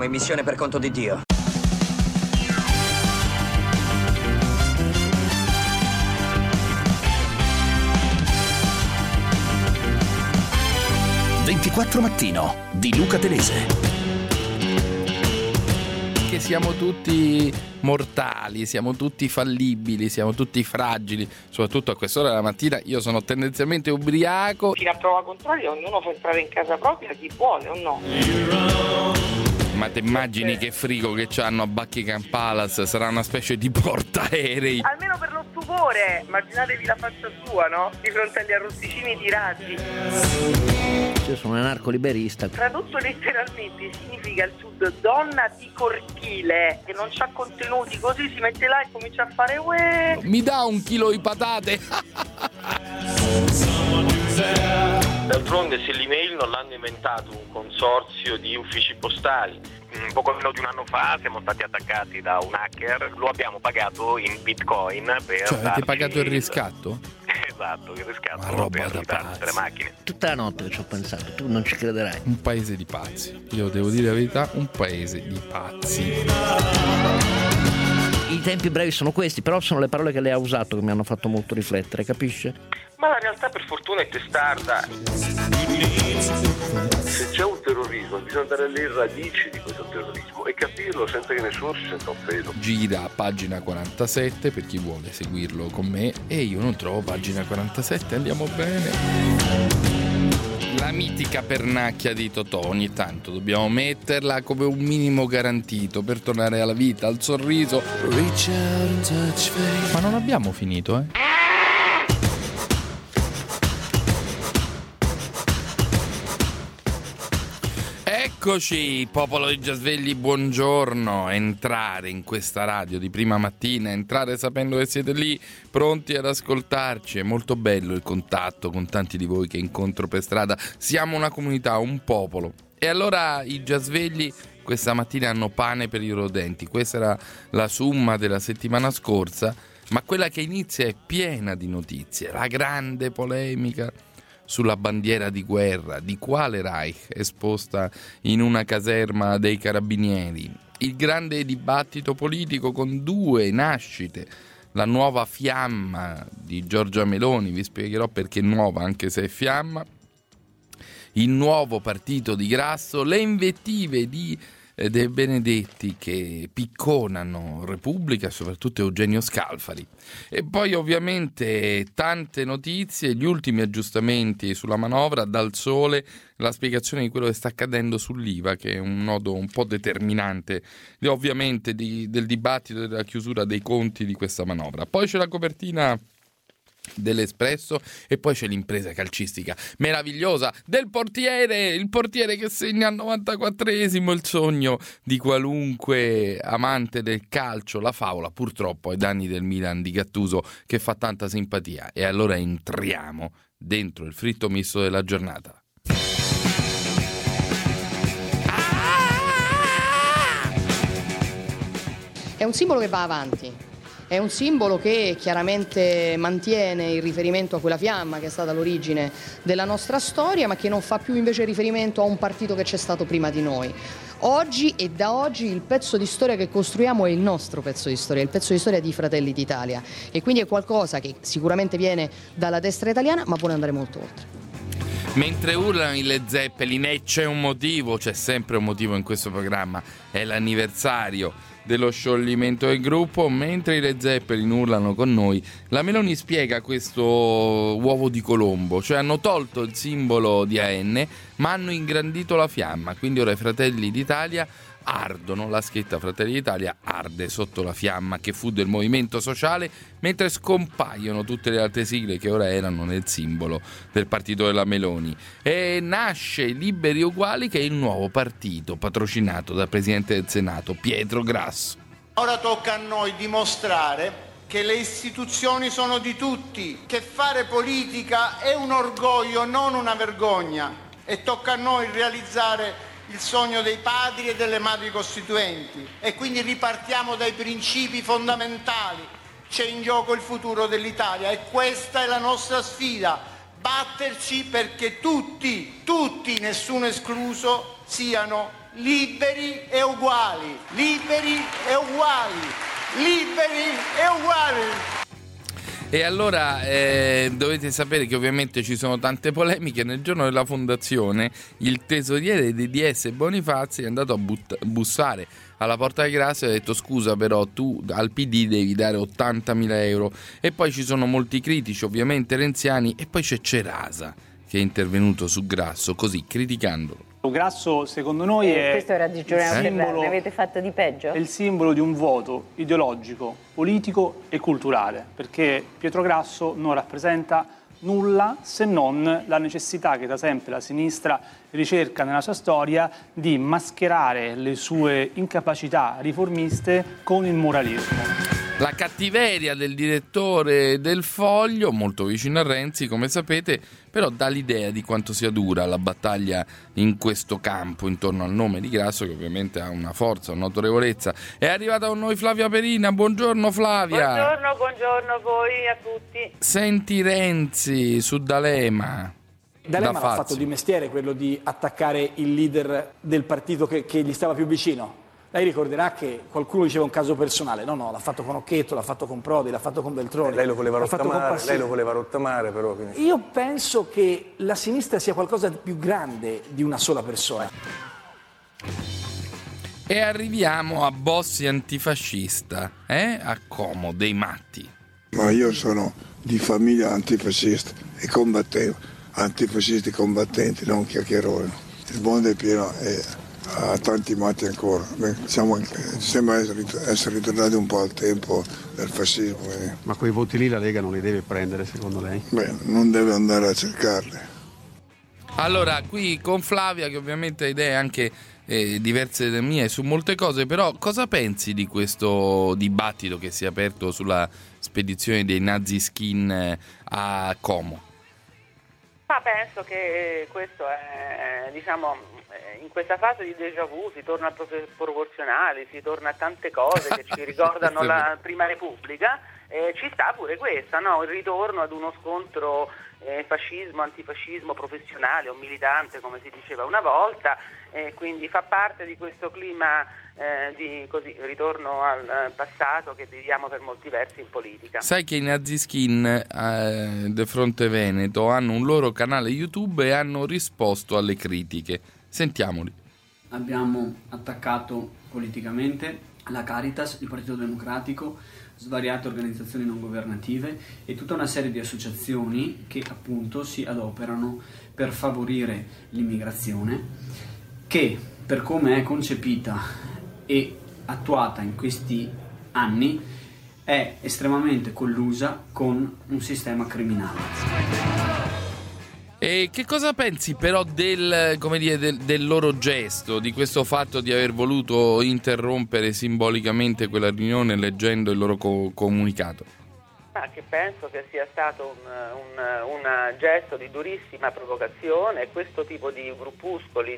Siamo in missione per conto di Dio. «24 Mattino» di Luca Telese. Che siamo tutti mortali, siamo tutti fallibili, siamo tutti fragili, soprattutto a quest'ora della mattina. Io sono tendenzialmente ubriaco. Fino a prova contraria ognuno fa entrare in casa propria chi vuole o no. Ma te immagini che frigo che c'hanno a Buckingham Palace? Sarà una specie di portaerei. Almeno per lo stupore, immaginatevi la faccia sua, no? Di fronte agli arrosticini tirati. Io sono un anarco-liberista. Tradotto letteralmente significa il Sud donna di cortile, che non c'ha contenuti, così si mette là e comincia a fare uè. Mi dà un chilo di patate? D'altronde, se l'email non l'hanno inventato un consorzio di uffici postali, poco meno di un anno fa siamo stati attaccati da un hacker, lo abbiamo pagato in bitcoin per Cioè avete pagato il riscatto? Esatto, il riscatto Ma roba per da aiutare tutte le pazzi. macchine. Tutta la notte che ci ho pensato, tu non ci crederai. Un paese di pazzi. Io devo dire la verità, un paese di pazzi. I tempi brevi sono questi, però sono le parole che lei ha usato che mi hanno fatto molto riflettere, capisce? Ma la realtà per fortuna è testarda. Se c'è un terrorismo bisogna andare alle radici di questo terrorismo e capirlo senza che nessuno si senta offeso. Gira a pagina 47 per chi vuole seguirlo con me, e io non trovo pagina 47, andiamo bene. La mitica pernacchia di Totò, ogni tanto dobbiamo metterla come un minimo garantito per tornare alla vita, al sorriso. Ma non abbiamo finito, eh? Eccoci, popolo di Giasvegli, buongiorno. Entrare in questa radio di prima mattina, entrare sapendo che siete lì, pronti ad ascoltarci. È molto bello il contatto con tanti di voi che incontro per strada. Siamo una comunità, un popolo. E allora i Giasvegli questa mattina hanno pane per i rodenti. Questa era la summa della settimana scorsa, ma quella che inizia è piena di notizie. La grande polemica sulla bandiera di guerra, di quale Reich, esposta in una caserma dei carabinieri. Il grande dibattito politico con due nascite. La nuova fiamma di Giorgia Meloni, vi spiegherò perché nuova anche se è fiamma. Il nuovo partito di Grasso, le invettive di De Benedetti che picconano Repubblica, soprattutto Eugenio Scalfari. E poi ovviamente tante notizie, gli ultimi aggiustamenti sulla manovra, dal Sole la spiegazione di quello che sta accadendo sull'IVA, che è un nodo un po' determinante ovviamente del dibattito e della chiusura dei conti di questa manovra. Poi c'è la copertina dell'Espresso e poi c'è l'impresa calcistica meravigliosa del portiere, il portiere che segna al 94esimo, il sogno di qualunque amante del calcio, la favola purtroppo ai danni del Milan di Gattuso, che fa tanta simpatia. E allora entriamo dentro il fritto misto della giornata. È un simbolo che va avanti. È un simbolo che chiaramente mantiene il riferimento a quella fiamma che è stata l'origine della nostra storia, ma che non fa più invece riferimento a un partito che c'è stato prima di noi. Oggi e da oggi il pezzo di storia che costruiamo è il nostro pezzo di storia, il pezzo di storia di Fratelli d'Italia, e quindi è qualcosa che sicuramente viene dalla destra italiana, ma vuole andare molto oltre. Mentre urlano i Led Zeppelin, e c'è un motivo, c'è sempre un motivo in questo programma, è l'anniversario dello scioglimento del gruppo. Mentre i Led Zeppelin urlano con noi, la Meloni spiega questo uovo di Colombo, cioè hanno tolto il simbolo di AN ma hanno ingrandito la fiamma, quindi ora i Fratelli d'Italia ardono, la scritta Fratelli d'Italia arde sotto la fiamma che fu del movimento sociale, mentre scompaiono tutte le altre sigle che ora erano nel simbolo del partito della Meloni. E nasce Liberi e Uguali, che è il nuovo partito patrocinato dal Presidente del Senato Pietro Grasso. Ora tocca a noi dimostrare che le istituzioni sono di tutti, che fare politica è un orgoglio, non una vergogna, e tocca a noi realizzare il sogno dei padri e delle madri costituenti, e quindi ripartiamo dai principi fondamentali. C'è in gioco il futuro dell'Italia e questa è la nostra sfida: batterci perché tutti, nessuno escluso, siano liberi e uguali, liberi e uguali, liberi e uguali. E allora dovete sapere che ovviamente ci sono tante polemiche. Nel giorno della fondazione il tesoriere di DS Bonifazi è andato a bussare alla porta di Grazia e ha detto: scusa, però tu al PD devi dare 80.000 euro. E poi ci sono molti critici, ovviamente renziani, e poi c'è Cerasa che è intervenuto su Grasso così criticandolo. Grasso secondo noi è questo era di Giuliano Ferrari, ne avete fatto di peggio? È il simbolo di un vuoto ideologico, politico e culturale, perché Pietro Grasso non rappresenta nulla se non la necessità che da sempre la sinistra ricerca nella sua storia di mascherare le sue incapacità riformiste con il moralismo. La cattiveria del direttore del Foglio, molto vicino a Renzi, come sapete, però dà l'idea di quanto sia dura la battaglia in questo campo intorno al nome di Grasso, che ovviamente ha una forza, un'autorevolezza. È arrivata con noi Flavia Perina. Buongiorno Flavia. Buongiorno a voi, a tutti. Senti Renzi su D'Alema. D'Alema ha fatto di mestiere quello di attaccare il leader del partito che gli stava più vicino. Lei ricorderà che qualcuno diceva un caso personale. No, l'ha fatto con Occhetto, l'ha fatto con Prodi, l'ha fatto con Veltroni. Lei lo voleva rottamare, però. Io penso che la sinistra sia qualcosa di più grande di una sola persona. E arriviamo a Bossi antifascista, a Como, dei matti. Ma io sono di famiglia antifascista e combattevo, antifascisti combattenti, non chiacchieroni. Il mondo è pieno ha tanti matti ancora. Sembra essere ritornati un po' al tempo del fascismo. Ma quei voti lì la Lega non li deve prendere, secondo lei? Beh, non deve andare a cercarli. Allora, qui con Flavia, che ovviamente ha idee anche diverse dalle mie su molte cose, però cosa pensi di questo dibattito che si è aperto sulla spedizione dei Nazi Skin a Como? Ma penso che questo è, in questa fase di déjà vu si torna al proporzionale, si torna a tante cose che ci ricordano la Prima Repubblica, ci sta pure questa, no? Il ritorno ad uno scontro fascismo, antifascismo professionale o militante, come si diceva una volta, quindi fa parte di questo clima di ritorno al passato che viviamo per molti versi in politica. Sai che i Nazi Skin del Fronte Veneto hanno un loro canale YouTube e hanno risposto alle critiche. Sentiamoli. Abbiamo attaccato politicamente la Caritas, il Partito Democratico, svariate organizzazioni non governative e tutta una serie di associazioni che appunto si adoperano per favorire l'immigrazione, che per come è concepita e attuata in questi anni è estremamente collusa con un sistema criminale. E che cosa pensi però del loro gesto, di questo fatto di aver voluto interrompere simbolicamente quella riunione leggendo il loro comunicato? Ma che penso che sia stato un gesto di durissima provocazione. Questo tipo di gruppuscoli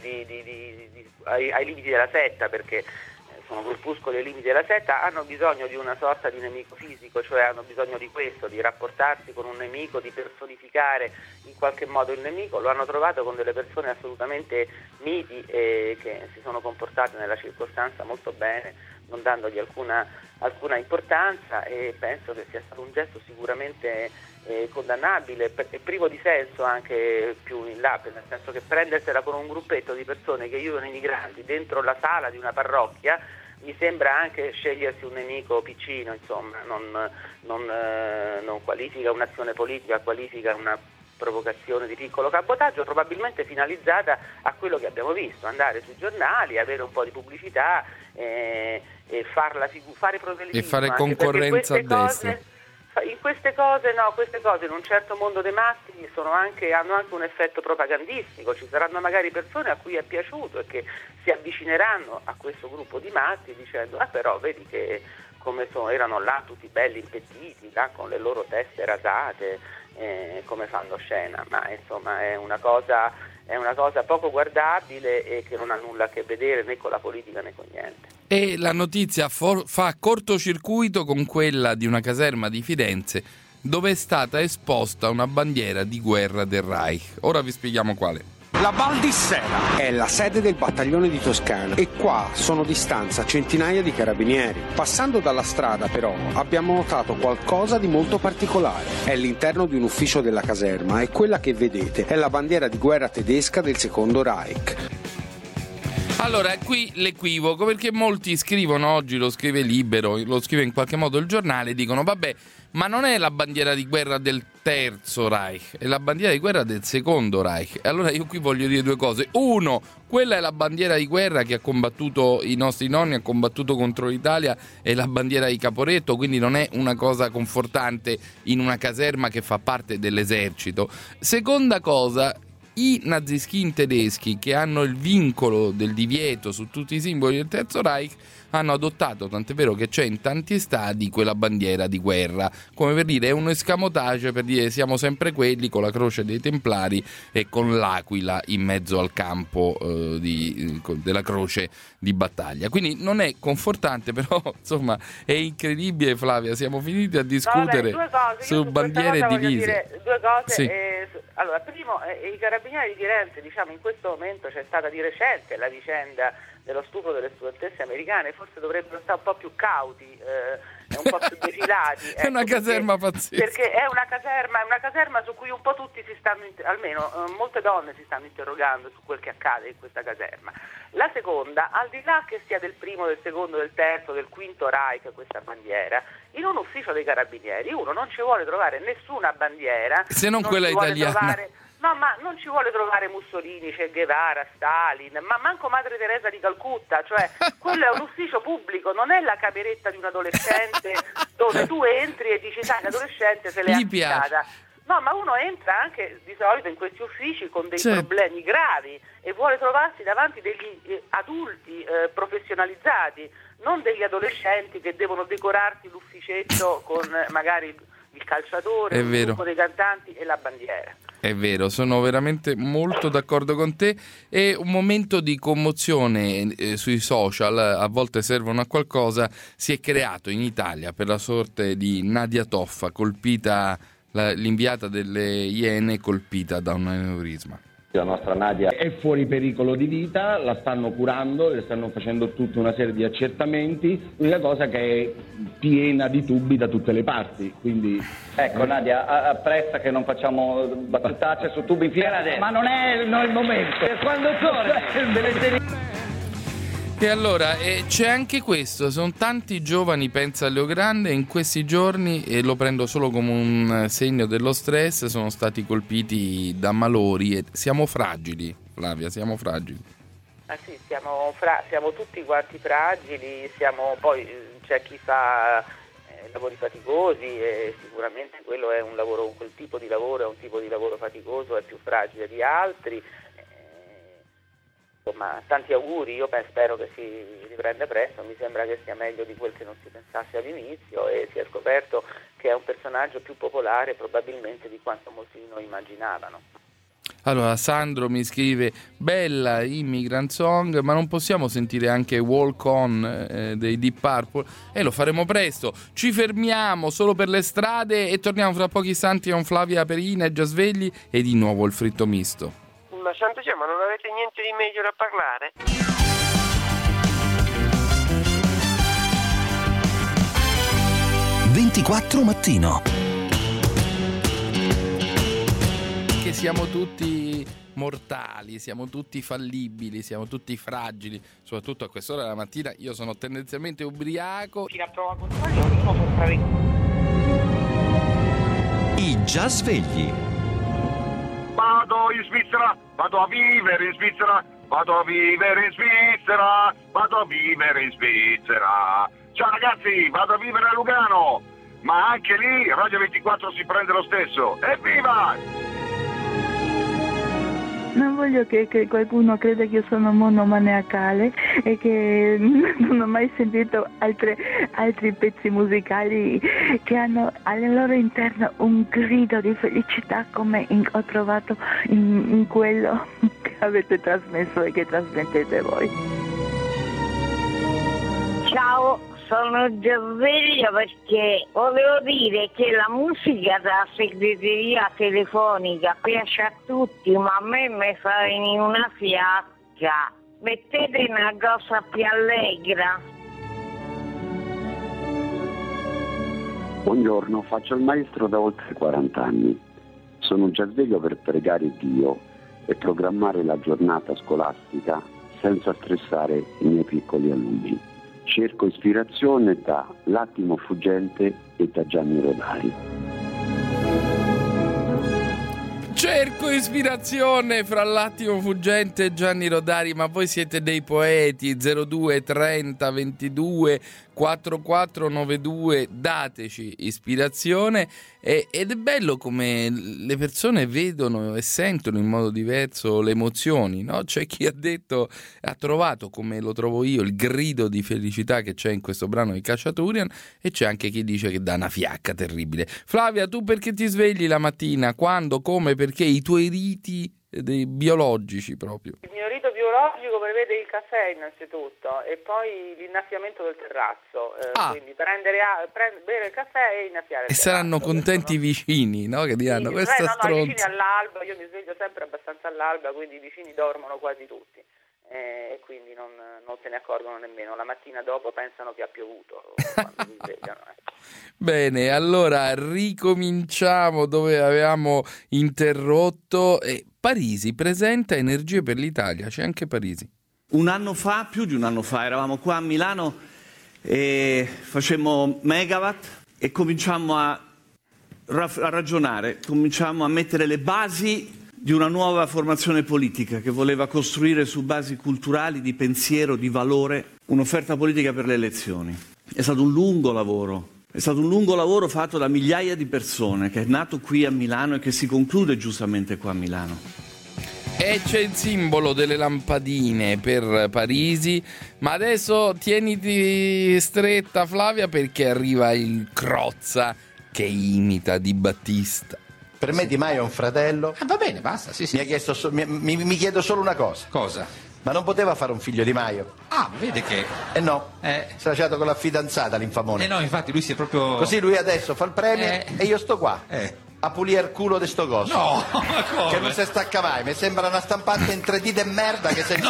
ai limiti della setta, perché sono gruppuscoli ai limiti della setta, hanno bisogno di una sorta di nemico fisico, cioè hanno bisogno di questo, di rapportarsi con un nemico, di personificare in qualche modo il nemico. Lo hanno trovato con delle persone assolutamente miti e che si sono comportate nella circostanza molto bene, non dandogli alcuna importanza, e penso che sia stato un gesto sicuramente condannabile e privo di senso anche più in là, nel senso che prendersela con un gruppetto di persone che aiutano i migranti dentro la sala di una parrocchia mi sembra anche scegliersi un nemico piccino, insomma, non qualifica un'azione politica, qualifica una provocazione di piccolo cabotaggio, probabilmente finalizzata a quello che abbiamo visto, andare sui giornali, avere un po' di pubblicità e fare proselitismo. E fare concorrenza a destra. In queste cose in un certo mondo dei matti hanno anche un effetto propagandistico. Ci saranno magari persone a cui è piaciuto e che si avvicineranno a questo gruppo di matti dicendo però vedi che come erano là tutti belli impettiti, là con le loro teste rasate, come fanno scena, ma insomma è una cosa poco guardabile e che non ha nulla a che vedere né con la politica né con niente. E la notizia fa cortocircuito con quella di una caserma di Firenze dove è stata esposta una bandiera di guerra del Reich. Ora vi spieghiamo quale. La Val di Sena è la sede del battaglione di Toscana e qua sono di stanza centinaia di carabinieri. Passando dalla strada però abbiamo notato qualcosa di molto particolare. È l'interno di un ufficio della caserma e quella che vedete è la bandiera di guerra tedesca del Secondo Reich. Allora, qui l'equivoco, perché molti scrivono, oggi lo scrive Libero, lo scrive in qualche modo il giornale, dicono vabbè, ma non è la bandiera di guerra del Terzo Reich, è la bandiera di guerra del Secondo Reich. E allora io qui voglio dire due cose. Uno, quella è la bandiera di guerra che ha combattuto i nostri nonni, ha combattuto contro l'Italia, è la bandiera di Caporetto, quindi non è una cosa confortante in una caserma che fa parte dell'esercito. Seconda cosa, i nazischin tedeschi, che hanno il vincolo del divieto su tutti i simboli del Terzo Reich, hanno adottato, tant'è vero che c'è in tanti stadi quella bandiera di guerra, come per dire, è un escamotage per dire siamo sempre quelli, con la croce dei Templari e con l'aquila in mezzo al campo della croce di battaglia. Quindi non è confortante, però insomma è incredibile, Flavia, siamo finiti a discutere su bandiere divise. Due cose. Sì. Allora, primo, i carabinieri di Firenze, diciamo, in questo momento c'è stata di recente la vicenda dello stupro delle studentesse americane, forse dovrebbero stare un po' più cauti e un po' più defilati. È una caserma pazzesca. Perché è una caserma su cui un po' tutti si stanno, almeno molte donne si stanno interrogando su quel che accade in questa caserma. La seconda, al di là che sia del primo, del secondo, del terzo, del quinto Reich questa bandiera, in un ufficio dei carabinieri uno non ci vuole trovare nessuna bandiera, se non quella italiana. No, ma non ci vuole trovare Mussolini, Che Guevara, Stalin, ma manco Madre Teresa di Calcutta, cioè quello è un ufficio pubblico, non è la cameretta di un adolescente dove tu entri e dici sai l'adolescente se l'è affittata. No, ma uno entra anche di solito in questi uffici con dei problemi gravi e vuole trovarsi davanti degli adulti professionalizzati, non degli adolescenti che devono decorarsi l'ufficetto con magari il calciatore, il gruppo dei cantanti e la bandiera. È vero, sono veramente molto d'accordo con te. È un momento di commozione sui social, a volte servono a qualcosa. Si è creato in Italia per la sorte di Nadia Toffa, colpita, l'inviata delle Iene colpita da un aneurisma. La nostra Nadia è fuori pericolo di vita, la stanno curando, le stanno facendo tutta una serie di accertamenti, l'unica cosa che è piena di tubi da tutte le parti, quindi... Ecco Nadia, apprezza che non facciamo battutacce su tubi pieni, ma non è il momento. Per quando torni? E allora c'è anche questo, sono tanti giovani, pensa a Leo Grande, in questi giorni, e lo prendo solo come un segno dello stress, sono stati colpiti da malori e siamo fragili, Flavia, siamo fragili. Ah sì, siamo tutti quanti fragili, poi c'è chi fa lavori faticosi e sicuramente quello è un lavoro, quel tipo di lavoro è un tipo di lavoro faticoso, è più fragile di altri. Insomma, tanti auguri, io spero che si riprenda presto, mi sembra che sia meglio di quel che non si pensasse all'inizio e si è scoperto che è un personaggio più popolare probabilmente di quanto molti di noi immaginavano. Allora, Sandro mi scrive, bella Immigrant Song, ma non possiamo sentire anche Walk On dei Deep Purple? E lo faremo presto, ci fermiamo solo per le strade e torniamo fra pochi istanti con Flavia Perina e Giasvegli e di nuovo il fritto misto. Ma santo Dio, ma non avete niente di meglio da parlare? 24 mattino. Che siamo tutti mortali, siamo tutti fallibili, siamo tutti fragili, soprattutto a quest'ora della mattina. Io sono tendenzialmente ubriaco. I Giasvegli. Vado in Svizzera, vado a vivere in Svizzera, vado a vivere in Svizzera, vado a vivere in Svizzera. Ciao ragazzi, vado a vivere a Lugano, ma anche lì Radio 24 si prende lo stesso. Evviva! Non voglio che qualcuno creda che io sono monomaniacale e che non ho mai sentito altri pezzi musicali che hanno al loro interno un grido di felicità come ho trovato in quello che avete trasmesso e che trasmettete voi. Ciao, sono già sveglia perché volevo dire che la musica della segreteria telefonica piace a tutti, ma a me mi fa venire una fiacca. Mettete una cosa più allegra. Buongiorno, faccio il maestro da oltre 40 anni. Sono già sveglio per pregare Dio e programmare la giornata scolastica senza stressare i miei piccoli alunni. Cerco ispirazione da L'attimo fuggente e da Gianni Rodari. Cerco ispirazione fra L'attimo fuggente e Gianni Rodari, ma voi siete dei poeti. 02 30 22 4492, dateci ispirazione. Ed è bello come le persone vedono e sentono in modo diverso le emozioni, no? C'è chi ha trovato, come lo trovo io, il grido di felicità che c'è in questo brano di Khachaturian, e c'è anche chi dice che dà una fiacca terribile. Flavia, tu perché ti svegli la mattina? Quando? Come? Perché? I tuoi riti biologici proprio. Il mio rito biologico prevede il caffè innanzitutto e poi l'innaffiamento del terrazzo, quindi bere il caffè e innaffiare il terrazzo. E saranno contenti i vicini, no? Che diranno questa i vicini all'alba, io mi sveglio sempre abbastanza all'alba, quindi i vicini dormono quasi tutti e quindi non se ne accorgono nemmeno. La mattina dopo pensano che ha piovuto quando si svegliano. Bene, allora ricominciamo dove avevamo interrotto. Parisi presenta Energie per l'Italia, c'è anche Parisi. Più di un anno fa, eravamo qua a Milano e facemmo Megawatt e cominciamo a ragionare, cominciamo a mettere le basi di una nuova formazione politica che voleva costruire su basi culturali, di pensiero, di valore, un'offerta politica per le elezioni. È stato un lungo lavoro. È stato un lungo lavoro fatto da migliaia di persone, che è nato qui a Milano e che si conclude giustamente qua a Milano. E c'è il simbolo delle lampadine per Parisi, ma adesso tieniti stretta Flavia perché arriva il Crozza che imita Di Battista. Per me Di Maio è un fratello. Va bene, basta, sì. Mi ha chiesto mi chiedo solo una cosa. Cosa? Ma non poteva fare un figlio Di Maio? Vede che... No, si è lasciato con la fidanzata l'infamone. No, infatti lui si è proprio... Così lui adesso fa il premio e io sto qua. A pulire il culo di sto coso. No, ma come? Che non si stacca mai, mi sembra una stampante in 3D de merda che si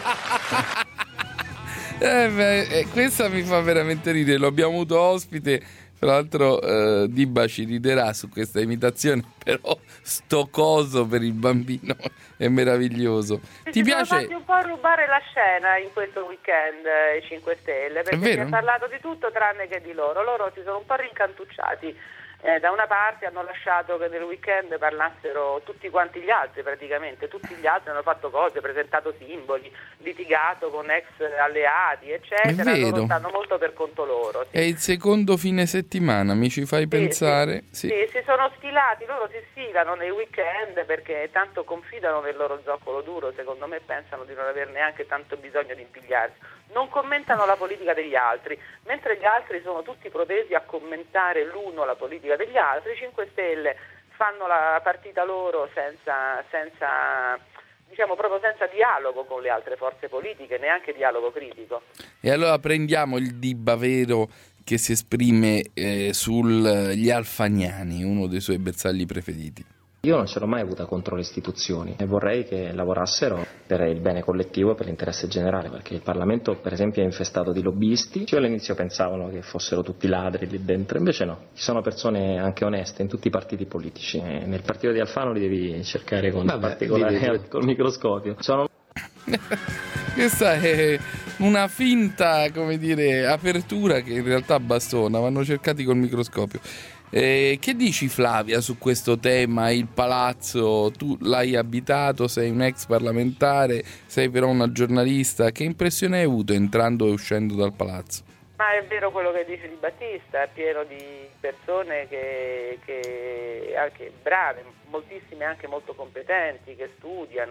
Questa mi fa veramente ridere, lo abbiamo avuto ospite. Tra l'altro Diba ci riderà su questa imitazione, però sto coso per il bambino è meraviglioso. Ti piace? Sono fatti un po' rubare la scena in questo weekend i 5 Stelle, perché si è parlato di tutto tranne che di loro. Loro si sono un po' rincantucciati. Da una parte hanno lasciato che nel weekend parlassero tutti quanti gli altri, praticamente tutti gli altri hanno fatto cose, presentato simboli, litigato con ex alleati eccetera. Loro stanno molto per conto loro. È il secondo fine settimana, mi ci fai pensare? Sì, si sono stilati, loro si stilano nei weekend perché tanto confidano nel loro zoccolo duro, secondo me pensano di non aver neanche tanto bisogno di impigliarsi. Non commentano la politica degli altri, mentre gli altri sono tutti protesi a commentare l'uno la politica degli altri. 5 Stelle fanno la partita loro senza diciamo proprio senza dialogo con le altre forze politiche, neanche dialogo critico. E allora prendiamo il Diba vero che si esprime sugli Alfagnani, uno dei suoi bersagli preferiti. Io non ce l'ho mai avuta contro le istituzioni e vorrei che lavorassero per il bene collettivo e per l'interesse generale, perché il Parlamento per esempio è infestato di lobbisti. Io all'inizio pensavano che fossero tutti ladri lì dentro, invece no, ci sono persone anche oneste in tutti i partiti politici e nel partito di Alfano li devi cercare con particolare col microscopio. Questa è una finta, come dire, apertura che in realtà bastona, vanno cercati col microscopio. Che dici Flavia su questo tema? Il palazzo, tu l'hai abitato, sei un ex parlamentare, sei però una giornalista, che impressione hai avuto entrando e uscendo dal palazzo? Ma è vero quello che dice Di Battista, è pieno di persone che anche brave, moltissime anche molto competenti, che studiano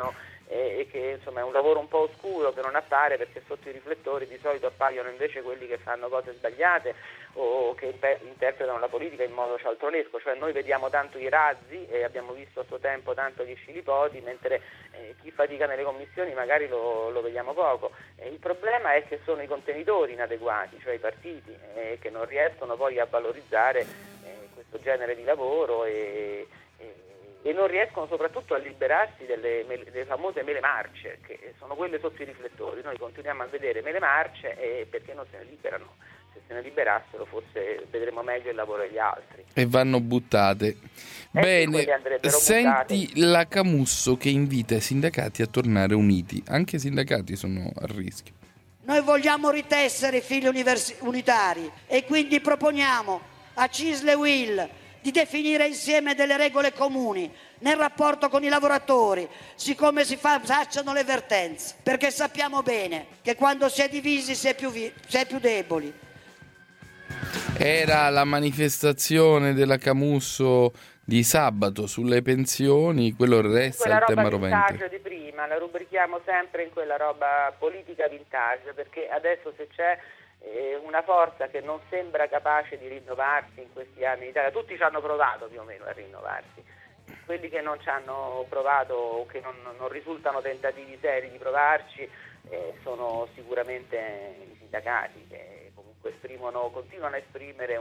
e che insomma è un lavoro un po' oscuro che non appare perché sotto i riflettori di solito appaiono invece quelli che fanno cose sbagliate o che interpretano la politica in modo cialtronesco, cioè noi vediamo tanto i razzi e abbiamo visto a suo tempo tanto gli scilipoti, mentre chi fatica nelle commissioni magari lo vediamo poco. Il problema è che sono i contenitori inadeguati, cioè i partiti, che non riescono poi a valorizzare questo genere di lavoro e non riescono soprattutto a liberarsi delle famose mele marce, che sono quelle sotto i riflettori. Noi continuiamo a vedere mele marce perché non se ne liberano. Se se ne liberassero forse vedremo meglio il lavoro degli altri. E vanno buttate. Bene, senti buttate. La Camusso che invita i sindacati a tornare uniti. Anche i sindacati sono a rischio. Noi vogliamo ritessere i fili unitari e quindi proponiamo a CISL e UIL di definire insieme delle regole comuni nel rapporto con i lavoratori, siccome si facciano le vertenze, perché sappiamo bene che quando si è divisi si è più deboli. Era la manifestazione della Camusso di sabato sulle pensioni, quello resta il tema rovente. Quella roba vintage di prima, la rubrichiamo sempre in quella roba politica vintage, perché adesso se c'è una forza che non sembra capace di rinnovarsi in questi anni in Italia, tutti ci hanno provato più o meno a rinnovarsi, quelli che non ci hanno provato o che non risultano tentativi seri di provarci sono sicuramente i sindacati, che comunque continuano a esprimere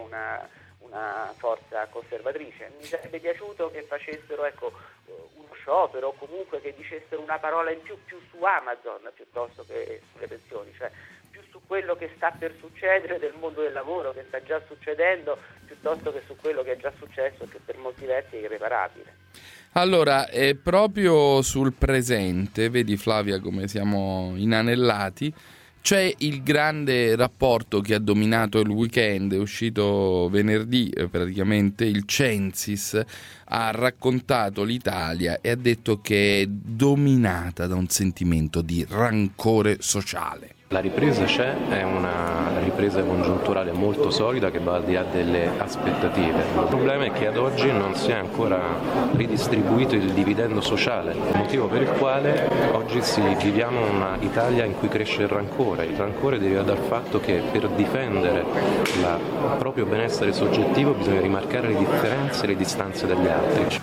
una forza conservatrice. Mi sarebbe piaciuto che facessero uno sciopero o comunque che dicessero una parola in più su Amazon piuttosto che sulle pensioni, cioè più su quello che sta per succedere del mondo del lavoro, che sta già succedendo, piuttosto che su quello che è già successo e che per molti versi è irreparabile. Allora, proprio sul presente, vedi Flavia come siamo inanellati, c'è il grande rapporto che ha dominato il weekend, è uscito venerdì praticamente, il Censis ha raccontato l'Italia e ha detto che è dominata da un sentimento di rancore sociale. La ripresa c'è, è una ripresa congiunturale molto solida che va al di là delle aspettative. Il problema è che ad oggi non si è ancora ridistribuito il dividendo sociale, motivo per il quale oggi viviamo una Italia in cui cresce il rancore. Il rancore deriva dal fatto che per difendere il proprio benessere soggettivo bisogna rimarcare le differenze e le distanze dagli altri.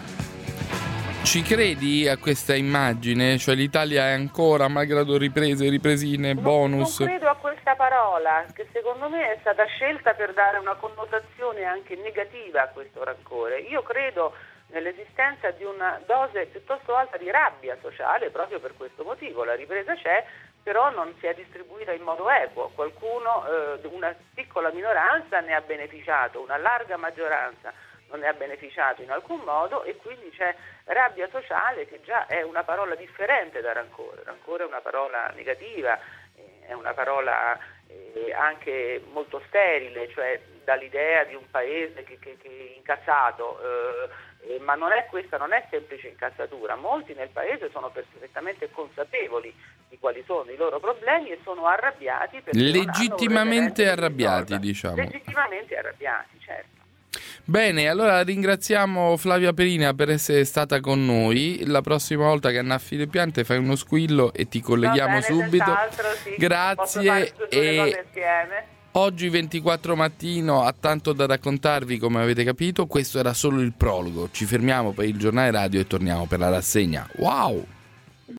Ci credi a questa immagine? Cioè l'Italia è ancora, malgrado ripresine, bonus? Non credo a questa parola, che secondo me è stata scelta per dare una connotazione anche negativa a questo rancore. Io credo nell'esistenza di una dose piuttosto alta di rabbia sociale proprio per questo motivo. La ripresa c'è, però non si è distribuita in modo equo. Qualcuno, una piccola minoranza ne ha beneficiato, una larga maggioranza non ne ha beneficiato in alcun modo, e quindi c'è rabbia sociale, che già è una parola differente da rancore. Rancore è una parola negativa, è una parola anche molto sterile, cioè dall'idea di un paese che è incazzato, ma questa non è semplice incazzatura. Molti nel paese sono perfettamente consapevoli di quali sono i loro problemi e sono arrabbiati perché legittimamente arrabbiati, diciamo. Legittimamente arrabbiati, certo. Bene, allora ringraziamo Flavia Perina per essere stata con noi. La prossima volta che annaffi le piante fai uno squillo e ti colleghiamo subito. Sì. Grazie. E oggi 24 mattino ha tanto da raccontarvi, come avete capito. Questo era solo il prologo. Ci fermiamo per il giornale radio e torniamo per la rassegna. Wow!